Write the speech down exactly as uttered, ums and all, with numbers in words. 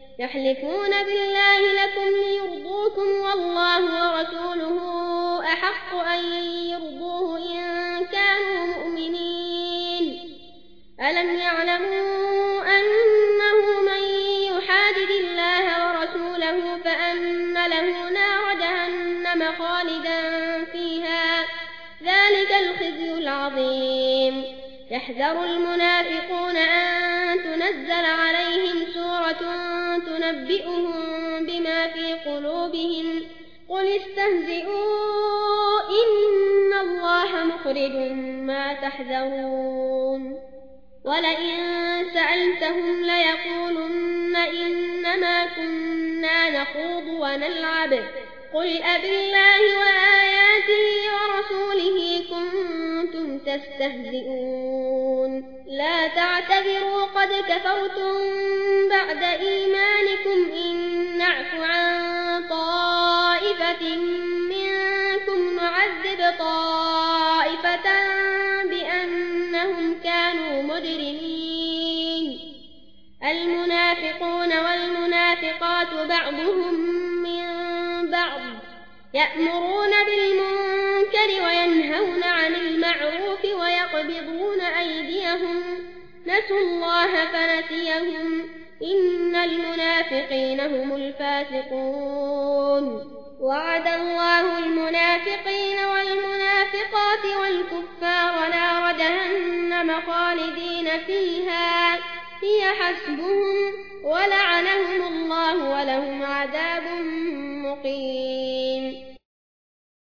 يحلفون بالله لكم ليرضوكم والله ورسوله أحق أن يرضوه إن كانوا مؤمنين ألم يعلموا أنه من يحادد الله ورسوله فأن له نار جهنم خالدا فيها ذلك الخزي العظيم يحذر المنافقون أن تنزل عليهم سورة تنبئهم بما في قلوبهم قل استهزئوا إن الله مخرج ما تحذرون ولئن سألتهم ليقولن إنما كنا نخوض ونلعب قل أبالله وآياته ورسوله كنتم تستهزئون لا تعتذروا قد كفرتم بعد إيمانكم إن نعف عن طائفة منكم نعذب طائفة بأنهم كانوا مجرمين المنافقون والمنافقات بعضهم من بعض يأمرون بالمنكر وينهون عن المعروف ويقبضون أيديهم نسوا الله فنسيهم إن المنافقين هم الفاسقون وعد الله المنافقين والمنافقات والكفار نار جهنم خالدين فيها هي حسبهم ولعنهم الله ولهم عذاب مقيم